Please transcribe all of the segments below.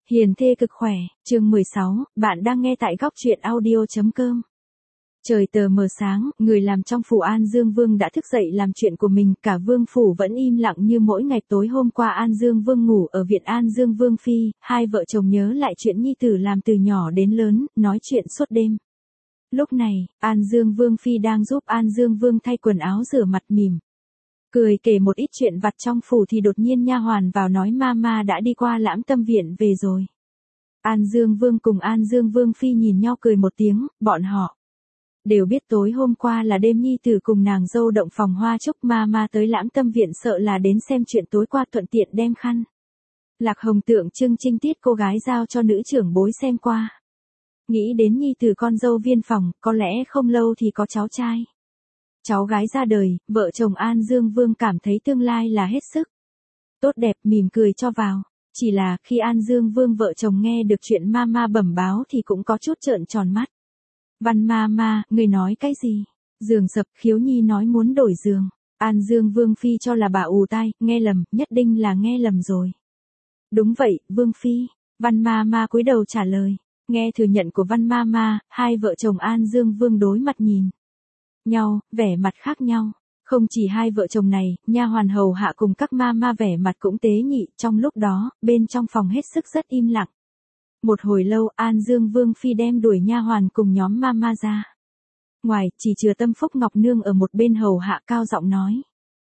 Hiền thê cực khỏe, chương 16, bạn đang nghe tại góc truyện audio.com. Trời tờ mờ sáng, người làm trong phủ An Dương Vương đã thức dậy làm chuyện của mình, cả vương phủ vẫn im lặng như mỗi ngày. Tối hôm qua An Dương Vương ngủ ở viện An Dương Vương Phi, hai vợ chồng nhớ lại chuyện nhi tử làm từ nhỏ đến lớn, nói chuyện suốt đêm. Lúc này, An Dương Vương Phi đang giúp An Dương Vương thay quần áo rửa mặt mỉm cười kể một ít chuyện vặt trong phủ thì đột nhiên nha hoàn vào nói Mama đã đi qua Lãm Tâm viện về rồi. An Dương Vương cùng An Dương Vương Phi nhìn nhau cười một tiếng, bọn họ đều biết tối hôm qua là đêm nhi tử cùng nàng dâu động phòng hoa chúc. Mama tới Lãm Tâm viện sợ là đến xem chuyện tối qua, thuận tiện đem khăn Lạc Hồng tượng trưng trinh tiết cô gái giao cho nữ trưởng bối xem qua. Nghĩ đến nhi tử con dâu viên phòng, có lẽ không lâu thì có cháu trai cháu gái ra đời, vợ chồng An Dương Vương cảm thấy tương lai là hết sức tốt đẹp, mỉm cười cho vào. Chỉ là khi An Dương Vương vợ chồng nghe được chuyện Mama bẩm báo thì cũng có chút trợn tròn mắt. Văn Mama, người nói cái gì? Giường sập, Khiếu Nhi nói muốn đổi giường. An Dương Vương Phi cho là bà ù tai, nghe lầm, nhất định là nghe lầm rồi. Đúng vậy, Vương Phi. Văn Mama cúi đầu trả lời. Nghe thừa nhận của Văn Mama, hai vợ chồng An Dương Vương đối mặt nhìn nhau, vẻ mặt khác nhau. Không chỉ hai vợ chồng này, nha hoàn hầu hạ cùng các mama vẻ mặt cũng tế nhị. Trong lúc đó, bên trong phòng hết sức rất im lặng. Một hồi lâu, An Dương Vương Phi đem đuổi nha hoàn cùng nhóm mama ra ngoài, chỉ chừa Tâm Phúc Ngọc Nương ở một bên hầu hạ, cao giọng nói.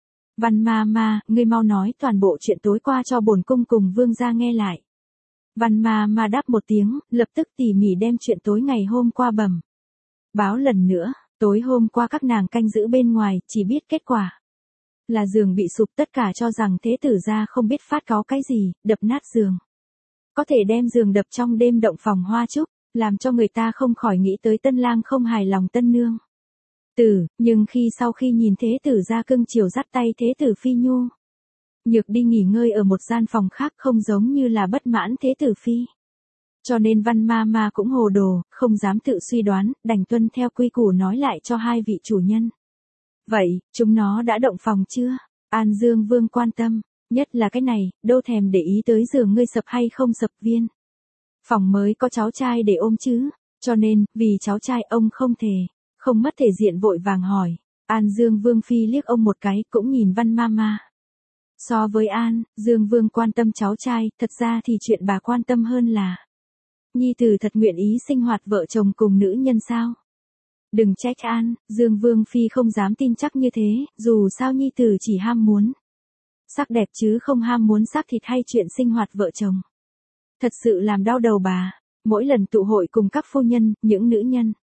Văn Mama, ngươi mau nói toàn bộ chuyện tối qua cho bổn cung cùng vương gia nghe lại. Văn Mama đáp một tiếng, lập tức tỉ mỉ đem chuyện tối ngày hôm qua bẩm báo lần nữa. Tối hôm qua các nàng canh giữ bên ngoài, chỉ biết kết quả là giường bị sụp, tất cả cho rằng thế tử gia không biết phát cáu cái gì, đập nát giường. Có thể đem giường đập trong đêm động phòng hoa chúc, làm cho người ta không khỏi nghĩ tới tân lang không hài lòng tân nương nhưng sau khi nhìn thế tử gia cưng chiều dắt tay thế tử Phi Nhu nhược đi nghỉ ngơi ở một gian phòng khác, không giống như là bất mãn thế tử Phi. Cho nên Văn Mama cũng hồ đồ, không dám tự suy đoán, đành tuân theo quy củ nói lại cho hai vị chủ nhân. Vậy, chúng nó đã động phòng chưa? An Dương Vương quan tâm, nhất là cái này, đâu thèm để ý tới giường ngươi sập hay không sập, viên phòng mới có cháu trai để ôm chứ, cho nên, vì cháu trai ông không mất thể diện vội vàng hỏi. An Dương Vương Phi liếc ông một cái, cũng nhìn Văn Mama. So với An Dương Vương quan tâm cháu trai, thật ra thì chuyện bà quan tâm hơn là nhi tử thật nguyện ý sinh hoạt vợ chồng cùng nữ nhân sao? Đừng trách An Dương Vương Phi không dám tin chắc như thế, dù sao nhi tử chỉ ham muốn sắc đẹp chứ không ham muốn xác thịt hay chuyện sinh hoạt vợ chồng. Thật sự làm đau đầu bà. Mỗi lần tụ hội cùng các phu nhân, những nữ nhân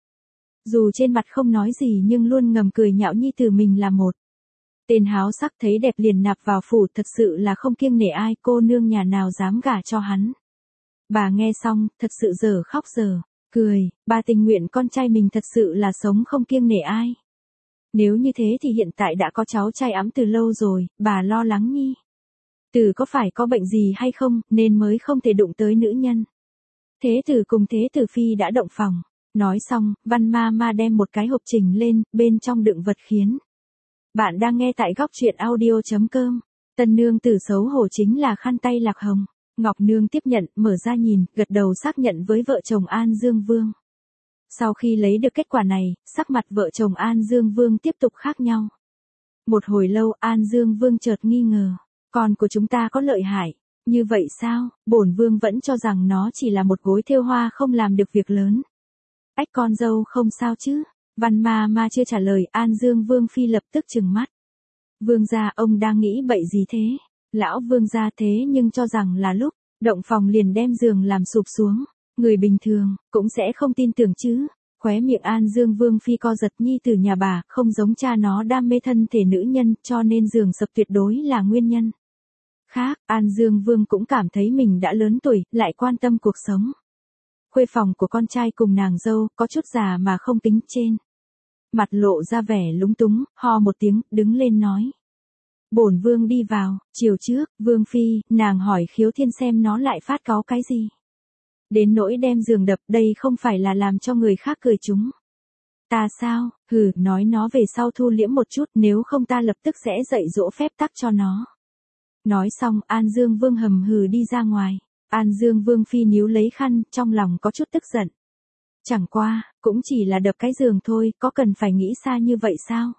dù trên mặt không nói gì nhưng luôn ngầm cười nhạo nhi tử mình là một tên háo sắc, thấy đẹp liền nạp vào phủ, thật sự là không kiêng nể ai, cô nương nhà nào dám gả cho hắn. Bà nghe xong, thật sự giờ khóc giờ cười, bà tình nguyện con trai mình thật sự là sống không kiêng nể ai. Nếu như thế thì hiện tại đã có cháu trai ẵm từ lâu rồi, bà lo lắng nhi tử có phải có bệnh gì hay không, nên mới không thể đụng tới nữ nhân. Thế tử cùng thế tử Phi đã động phòng. Nói xong, Văn Mama đem một cái hộp trình lên, bên trong đựng vật khiến. Bạn đang nghe tại góc truyện audio.com. Tân nương tử xấu hổ chính là khăn tay Lạc Hồng. Ngọc Nương tiếp nhận, mở ra nhìn, gật đầu xác nhận với vợ chồng An Dương Vương. Sau khi lấy được kết quả này, sắc mặt vợ chồng An Dương Vương tiếp tục khác nhau. Một hồi lâu, An Dương Vương chợt nghi ngờ. Con của chúng ta có lợi hại như vậy sao? Bổn vương vẫn cho rằng nó chỉ là một gối thêu hoa không làm được việc lớn. Ách, con dâu không sao chứ? Văn Mama chưa trả lời, An Dương Vương Phi lập tức trừng mắt. Vương gia, ông đang nghĩ bậy gì thế? Lão vương gia thế nhưng cho rằng là lúc động phòng liền đem giường làm sụp xuống. Người bình thường cũng sẽ không tin tưởng chứ. Khóe miệng An Dương Vương Phi co giật, nhi tử nhà bà không giống cha nó đam mê thân thể nữ nhân, cho nên giường sập tuyệt đối là nguyên nhân khác. An Dương Vương cũng cảm thấy mình đã lớn tuổi, lại quan tâm cuộc sống khuê phòng của con trai cùng nàng dâu, có chút già mà không tính, trên mặt lộ ra vẻ lúng túng, ho một tiếng, đứng lên nói. Bổn vương đi vào. Chiều trước, Vương Phi, nàng hỏi Khiếu Thiên xem nó lại phát cáu cái gì. Đến nỗi đem giường đập, đây không phải là làm cho người khác cười chúng ta sao? Hừ, nói nó về sau thu liễm một chút, nếu không ta lập tức sẽ dạy dỗ phép tắc cho nó. Nói xong, An Dương Vương hầm hừ đi ra ngoài. An Dương Vương Phi níu lấy khăn, trong lòng có chút tức giận. Chẳng qua, cũng chỉ là đập cái giường thôi, có cần phải nghĩ xa như vậy sao?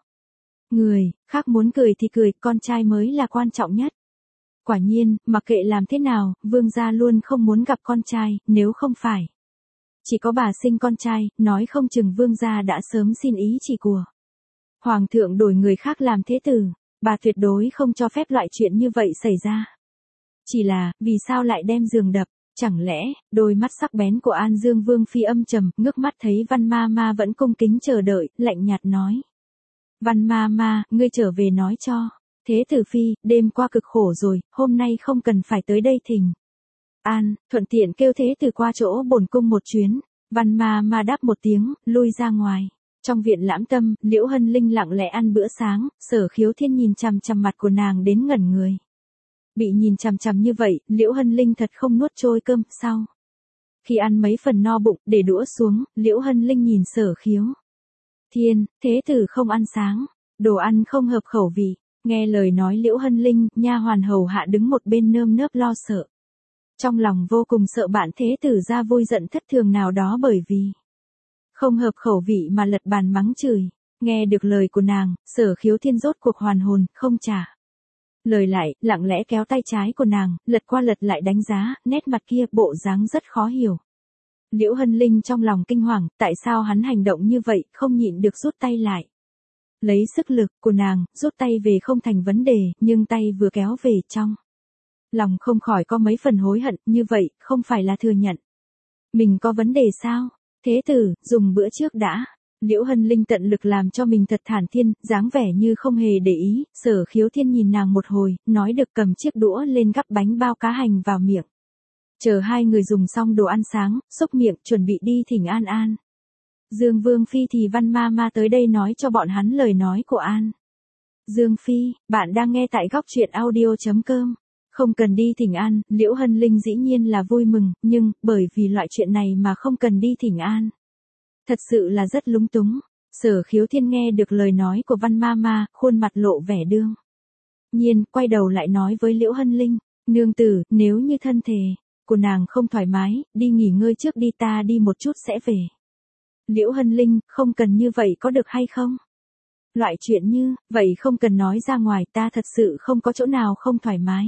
Người khác muốn cười thì cười, con trai mới là quan trọng nhất. Quả nhiên, mặc kệ làm thế nào, vương gia luôn không muốn gặp con trai, nếu không phải. Chỉ có bà sinh con trai, nói không chừng vương gia đã sớm xin ý chỉ của. Hoàng thượng đổi người khác làm thế tử, bà tuyệt đối không cho phép loại chuyện như vậy xảy ra. Chỉ là, vì sao lại đem giường đập? Chẳng lẽ, đôi mắt sắc bén của An Dương Vương Phi âm trầm, ngước mắt thấy Văn Ma Ma vẫn cung kính chờ đợi, lạnh nhạt nói. Văn Ma Ma, ngươi trở về nói cho. Thế tử Phi, đêm qua cực khổ rồi, hôm nay không cần phải tới đây thỉnh. An, thuận tiện kêu thế tử qua chỗ bổn cung một chuyến. Văn Ma Ma đáp một tiếng, lui ra ngoài. Trong viện Lãm Tâm, Liễu Hân Linh lặng lẽ ăn bữa sáng, Sở Khiếu Thiên nhìn chằm chằm mặt của nàng đến ngẩn người. Bị nhìn chằm chằm như vậy, Liễu Hân Linh thật không nuốt trôi cơm, sau. Khi ăn mấy phần no bụng, để đũa xuống, Liễu Hân Linh nhìn Sở Khiếu Thiên, thế tử không ăn sáng, đồ ăn không hợp khẩu vị. Nghe lời nói Liễu Hân Linh, nha hoàn hầu hạ đứng một bên nơm nớp lo sợ. Trong lòng vô cùng sợ bạn thế tử ra vui giận thất thường nào đó bởi vì không hợp khẩu vị mà lật bàn mắng chửi. Nghe được lời của nàng, Sở Khiếu Thiên rốt cuộc hoàn hồn, không trả lời lại, lặng lẽ kéo tay trái của nàng, lật qua lật lại đánh giá, nét mặt kia bộ dáng rất khó hiểu. Liễu Hân Linh trong lòng kinh hoàng, tại sao hắn hành động như vậy, không nhịn được rút tay lại. Lấy sức lực của nàng, rút tay về không thành vấn đề, nhưng tay vừa kéo về trong. Lòng không khỏi có mấy phần hối hận, như vậy, không phải là thừa nhận. Mình có vấn đề sao? Thế tử, dùng bữa trước đã. Liễu Hân Linh tận lực làm cho mình thật thản thiên, dáng vẻ như không hề để ý, Sở Khiếu Thiên nhìn nàng một hồi, nói được cầm chiếc đũa lên gắp bánh bao cá hành vào miệng. Chờ hai người dùng xong đồ ăn sáng, xúc miệng, chuẩn bị đi thỉnh An Dương Vương Phi thì Văn Ma Ma tới đây nói cho bọn hắn lời nói của An Dương Phi, bạn đang nghe tại góc truyện audio.com. Không cần đi thỉnh An, Liễu Hân Linh dĩ nhiên là vui mừng, nhưng, bởi vì loại chuyện này mà không cần đi thỉnh An. Thật sự là rất lúng túng. Sở Khiếu Thiên nghe được lời nói của Văn Ma Ma, khuôn mặt lộ vẻ đương nhiên, quay đầu lại nói với Liễu Hân Linh, nương tử, nếu như thân thể của nàng không thoải mái, đi nghỉ ngơi trước đi, ta đi một chút sẽ về. Liễu Hân Linh, không cần như vậy có được hay không? Loại chuyện như, vậy không cần nói ra ngoài, ta thật sự không có chỗ nào không thoải mái.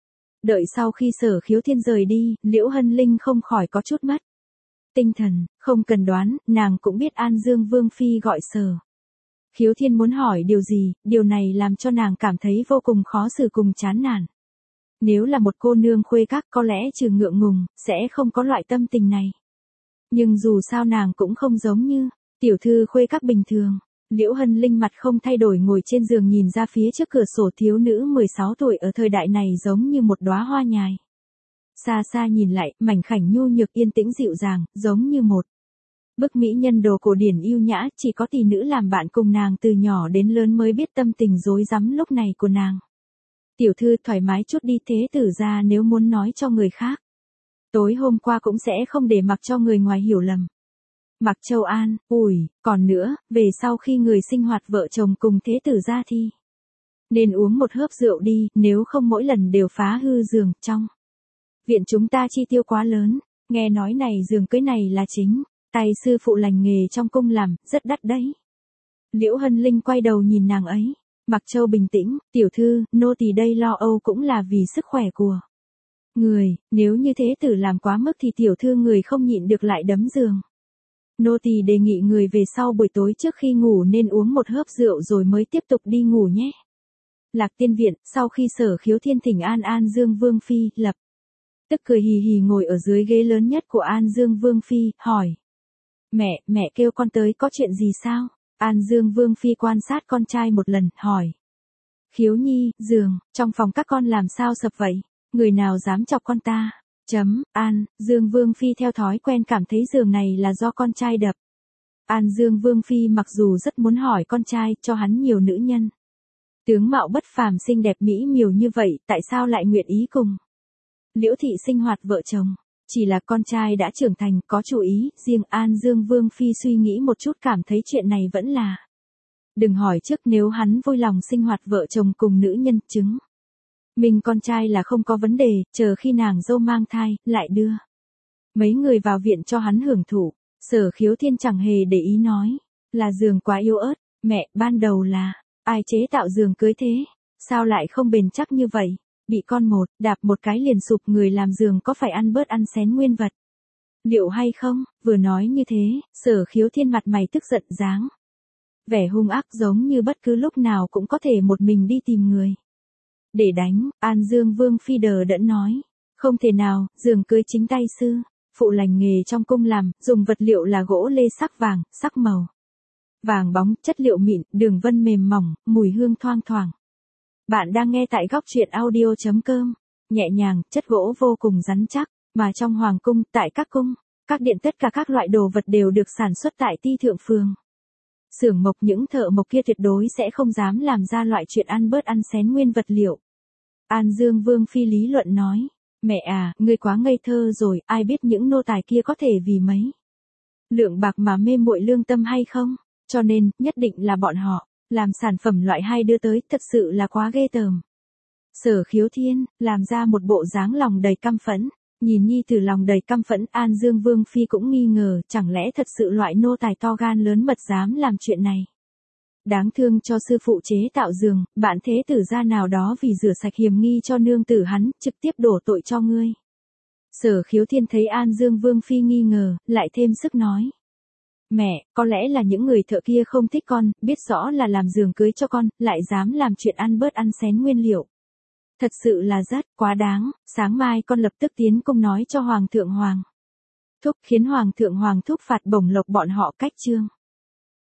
Đợi sau khi Sở Khiếu Thiên rời đi, Liễu Hân Linh không khỏi có chút mất tinh thần, không cần đoán, nàng cũng biết An Dương Vương Phi gọi Sở Khiếu Thiên muốn hỏi điều gì, điều này làm cho nàng cảm thấy vô cùng khó xử cùng chán nản. Nếu là một cô nương khuê các có lẽ trừ ngượng ngùng, sẽ không có loại tâm tình này. Nhưng dù sao nàng cũng không giống như tiểu thư khuê các bình thường. Liễu Hân Linh mặt không thay đổi ngồi trên giường nhìn ra phía trước cửa sổ, thiếu nữ 16 tuổi ở thời đại này giống như một đóa hoa nhài. Xa xa nhìn lại, mảnh khảnh nhu nhược yên tĩnh dịu dàng, giống như một bức mỹ nhân đồ cổ điển yêu nhã, chỉ có tỷ nữ làm bạn cùng nàng từ nhỏ đến lớn mới biết tâm tình rối rắm lúc này của nàng. Tiểu thư thoải mái chút đi, thế tử ra nếu muốn nói cho người khác. Tối hôm qua cũng sẽ không để mặc cho người ngoài hiểu lầm. Mặc Châu An, còn nữa, về sau khi người sinh hoạt vợ chồng cùng thế tử ra thì nên uống một hớp rượu đi, nếu không mỗi lần đều phá hư giường, trong viện chúng ta chi tiêu quá lớn, nghe nói này giường cưới này là chính tay sư phụ lành nghề trong cung làm, rất đắt đấy. Liễu Hân Linh quay đầu nhìn nàng ấy, Mặc Châu bình tĩnh, tiểu thư, nô tỳ đây lo âu cũng là vì sức khỏe của người, nếu như thế tử làm quá mức thì tiểu thư người không nhịn được lại đấm giường. Nô tỳ đề nghị người về sau buổi tối trước khi ngủ nên uống một hớp rượu rồi mới tiếp tục đi ngủ nhé. Lạc Tiên Viện, sau khi Sở Khiếu Thiên thỉnh An Dương Vương Phi, lập tức cười hì hì ngồi ở dưới ghế lớn nhất của An Dương Vương Phi, hỏi. Mẹ kêu con tới có chuyện gì sao? An Dương Vương Phi quan sát con trai một lần, hỏi. Khiếu Nhi, giường, trong phòng các con làm sao sập vậy? Người nào dám chọc con ta? An Dương Vương Phi theo thói quen cảm thấy giường này là do con trai đập. An Dương Vương Phi mặc dù rất muốn hỏi con trai cho hắn nhiều nữ nhân. Tướng mạo bất phàm xinh đẹp mỹ miều như vậy, tại sao lại nguyện ý cùng Liễu thị sinh hoạt vợ chồng? Chỉ là con trai đã trưởng thành, có chủ ý, riêng An Dương Vương Phi suy nghĩ một chút cảm thấy chuyện này vẫn là. Đừng hỏi trước, nếu hắn vui lòng sinh hoạt vợ chồng cùng nữ nhân chứng. Mình con trai là không có vấn đề, chờ khi nàng dâu mang thai, lại đưa mấy người vào viện cho hắn hưởng thụ. Sở Khiếu Thiên chẳng hề để ý nói, là giường quá yếu ớt, mẹ, ban đầu là, ai chế tạo giường cưới thế, sao lại không bền chắc như vậy, bị con một, đạp một cái liền sụp, người làm giường có phải ăn bớt ăn xén nguyên vật, liệu hay không, vừa nói như thế, Sở Khiếu Thiên mặt mày tức giận dáng. Vẻ hung ác giống như bất cứ lúc nào cũng có thể một mình đi tìm người để đánh. An Dương Vương Phi đờ đẫn nói, không thể nào, giường cưới chính tay sư phụ lành nghề trong cung làm, dùng vật liệu là gỗ lê sắc vàng, sắc màu vàng bóng, chất liệu mịn, đường vân mềm mỏng, mùi hương thoang thoảng. Bạn đang nghe tại góc truyện audio.com. Nhẹ nhàng, chất gỗ vô cùng rắn chắc, mà trong hoàng cung, tại các cung, các điện tất cả các loại đồ vật đều được sản xuất tại Ti Thượng Phường. Xưởng mộc, những thợ mộc kia tuyệt đối sẽ không dám làm ra loại chuyện ăn bớt ăn xén nguyên vật liệu. An Dương Vương Phi lý luận nói, mẹ à, ngươi quá ngây thơ rồi, ai biết những nô tài kia có thể vì mấy lượng bạc mà mê muội lương tâm hay không, cho nên, nhất định là bọn họ làm sản phẩm loại 2 đưa tới, thật sự là quá ghê tởm. Sở Khiếu Thiên làm ra một bộ dáng lòng đầy căm phẫn, nhìn nhi tử lòng đầy căm phẫn, An Dương Vương Phi cũng nghi ngờ, chẳng lẽ thật sự loại nô tài to gan lớn mật dám làm chuyện này. Đáng thương cho sư phụ chế tạo giường, bạn thế tử gia nào đó vì rửa sạch hiềm nghi cho nương tử hắn, trực tiếp đổ tội cho ngươi. Sở Khiếu Thiên thấy An Dương Vương Phi nghi ngờ, lại thêm sức nói. Mẹ, có lẽ là những người thợ kia không thích con, biết rõ là làm giường cưới cho con, lại dám làm chuyện ăn bớt ăn xén nguyên liệu. Thật sự là rất quá đáng, sáng mai con lập tức tiến cung nói cho Hoàng thượng Hoàng Thúc, khiến Hoàng thượng Hoàng Thúc phạt bổng lộc bọn họ cách trương.